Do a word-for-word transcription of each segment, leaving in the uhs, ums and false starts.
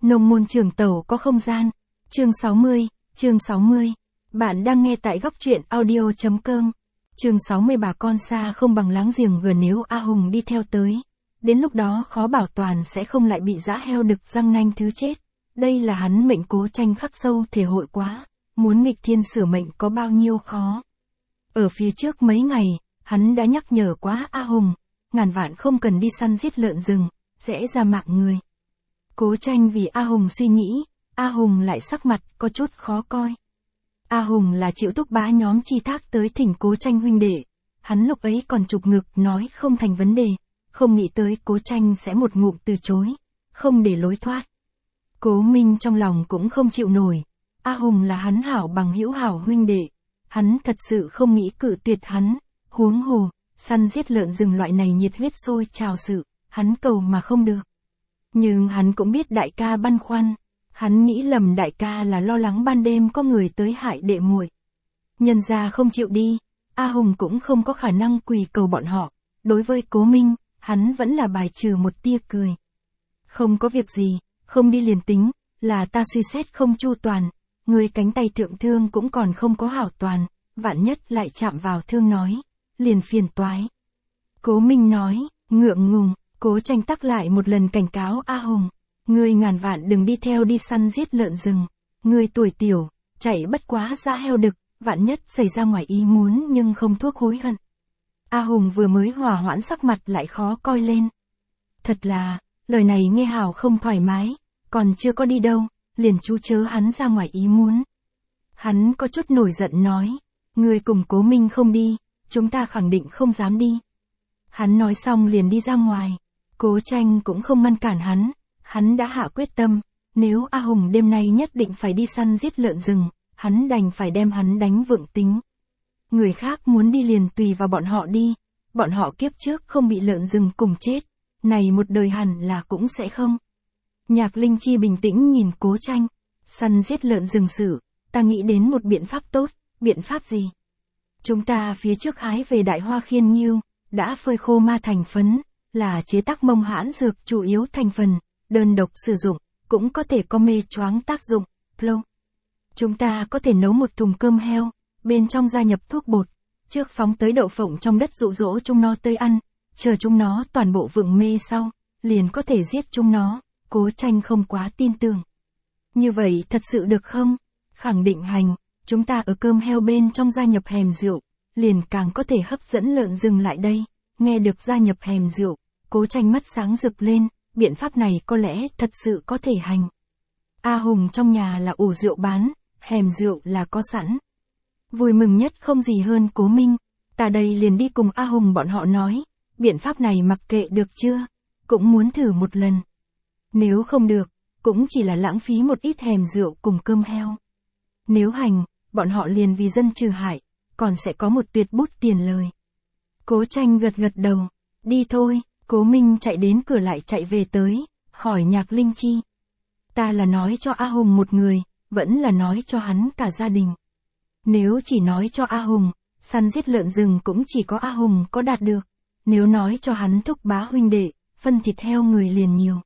Nông môn trường tẩu có không gian. Chương sáu mươi, chương sáu mươi. Bạn đang nghe tại góc truyện audio.com. Chương sáu mươi bà con xa không bằng láng giềng gần, nếu A Hùng đi theo tới. Đến lúc đó khó bảo toàn sẽ không lại bị dã heo đực răng nanh thứ chết. Đây là hắn mệnh Cố Tranh khắc sâu thể hội quá. Muốn nghịch thiên sửa mệnh có bao nhiêu khó. Ở phía trước mấy ngày, hắn đã nhắc nhở quá A Hùng. Ngàn vạn không cần đi săn giết lợn rừng, dễ ra mạng người. Cố Tranh vì A Hùng suy nghĩ, A Hùng lại sắc mặt có chút khó coi. A Hùng là Triệu Túc Bá nhóm chi thác tới thỉnh Cố Tranh huynh đệ. Hắn lúc ấy còn chụp ngực nói không thành vấn đề, không nghĩ tới Cố Tranh sẽ một ngụm từ chối, không để lối thoát. Cố Minh trong lòng cũng không chịu nổi, A Hùng là hắn hảo bằng hữu hảo huynh đệ, hắn thật sự không nghĩ cự tuyệt hắn, huống hồ, săn giết lợn rừng loại này nhiệt huyết sôi trào sự, hắn cầu mà không được. Nhưng hắn cũng biết đại ca băn khoăn, hắn nghĩ lầm đại ca là lo lắng ban đêm có người tới hại đệ muội. Nhân ra không chịu đi, A Hùng cũng không có khả năng quỳ cầu bọn họ, đối với Cố Minh, hắn vẫn là bài trừ một tia cười. Không có việc gì, không đi liền tính, là ta suy xét không chu toàn, người cánh tay thượng thương cũng còn không có hảo toàn, vạn nhất lại chạm vào thương nói, liền phiền toái. Cố Minh nói, ngượng ngùng. Cố Tranh tắc lại một lần cảnh cáo A Hùng, ngươi ngàn vạn đừng đi theo đi săn giết lợn rừng, ngươi tuổi tiểu, chạy bất quá dã heo đực, vạn nhất xảy ra ngoài ý muốn nhưng không thuốc hối hận. A Hùng vừa mới hòa hoãn sắc mặt lại khó coi lên. Thật là, lời này nghe hào không thoải mái, còn chưa có đi đâu, liền chú chớ hắn ra ngoài ý muốn. Hắn có chút nổi giận nói, ngươi cùng Cố Minh không đi, chúng ta khẳng định không dám đi. Hắn nói xong liền đi ra ngoài. Cố Tranh cũng không ngăn cản hắn, hắn đã hạ quyết tâm, nếu A Hùng đêm nay nhất định phải đi săn giết lợn rừng, hắn đành phải đem hắn đánh vượng tính. Người khác muốn đi liền tùy vào bọn họ đi, bọn họ kiếp trước không bị lợn rừng cùng chết, này một đời hẳn là cũng sẽ không. Nhạc Linh Chi bình tĩnh nhìn Cố Tranh, săn giết lợn rừng sự, ta nghĩ đến một biện pháp tốt, biện pháp gì? Chúng ta phía trước hái về Đại Hoa Khiên Nghiêu, đã phơi khô ma thành phấn, là chế tác mông hãn dược chủ yếu thành phần, đơn độc sử dụng, cũng có thể có mê choáng tác dụng, flow. Chúng ta có thể nấu một thùng cơm heo, bên trong gia nhập thuốc bột, trước phóng tới đậu phộng trong đất dụ dỗ chúng nó tới ăn, chờ chúng nó toàn bộ vượng mê sau, liền có thể giết chúng nó. Cố Tranh không quá tin tưởng. Như vậy thật sự được không? Khẳng định hành, chúng ta ở cơm heo bên trong gia nhập hèm rượu, liền càng có thể hấp dẫn lợn rừng lại đây. Nghe được gia nhập hèm rượu, Cố Tranh mắt sáng rực lên, biện pháp này có lẽ thật sự có thể hành. A Hùng trong nhà là ủ rượu bán, hèm rượu là có sẵn. Vui mừng nhất không gì hơn Cố Minh, ta đây liền đi cùng A Hùng bọn họ nói, biện pháp này mặc kệ được chưa, cũng muốn thử một lần. Nếu không được, cũng chỉ là lãng phí một ít hèm rượu cùng cơm heo. Nếu hành, bọn họ liền vì dân trừ hại, còn sẽ có một tuyệt bút tiền lời. Cố Tranh gật gật đầu, đi thôi. Cố Minh chạy đến cửa lại chạy về tới, hỏi Nhạc Linh Chi. Ta là nói cho A Hùng một người, vẫn là nói cho hắn cả gia đình. Nếu chỉ nói cho A Hùng, săn giết lợn rừng cũng chỉ có A Hùng có đạt được. Nếu nói cho hắn Thúc Bá huynh đệ, phân thịt heo người liền nhiều.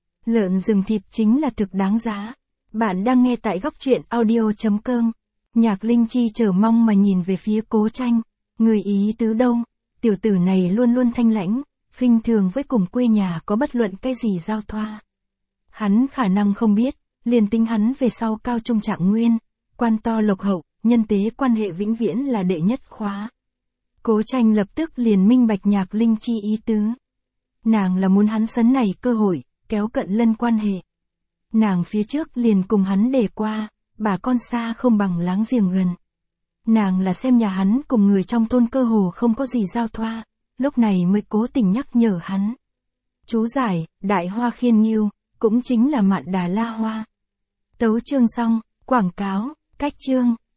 Lợn rừng thịt chính là thực đáng giá. Bạn đang nghe tại góc truyện audio.com. Nhạc Linh Chi chờ mong mà nhìn về phía Cố Tranh. Người ý tứ đâu? Tiểu tử này luôn luôn thanh lãnh, khinh thường với cùng quê nhà có bất luận cái gì giao thoa. Hắn khả năng không biết, liền tính hắn về sau cao trung trạng nguyên, quan to lộc hậu, nhân tế quan hệ vĩnh viễn là đệ nhất khóa. Cố Tranh lập tức liền minh bạch Nhạc Linh Chi ý tứ. Nàng là muốn hắn sấn này cơ hội, kéo cận lân quan hệ. Nàng phía trước liền cùng hắn đề qua, bà con xa không bằng láng giềng gần. Nàng là xem nhà hắn cùng người trong thôn cơ hồ không có gì giao thoa, lúc này mới cố tình nhắc nhở hắn. Chú giải, Đại Hoa Khiên Nghiêu, cũng chính là Mạn Đà La Hoa. Tấu chương xong, quảng cáo, cách chương.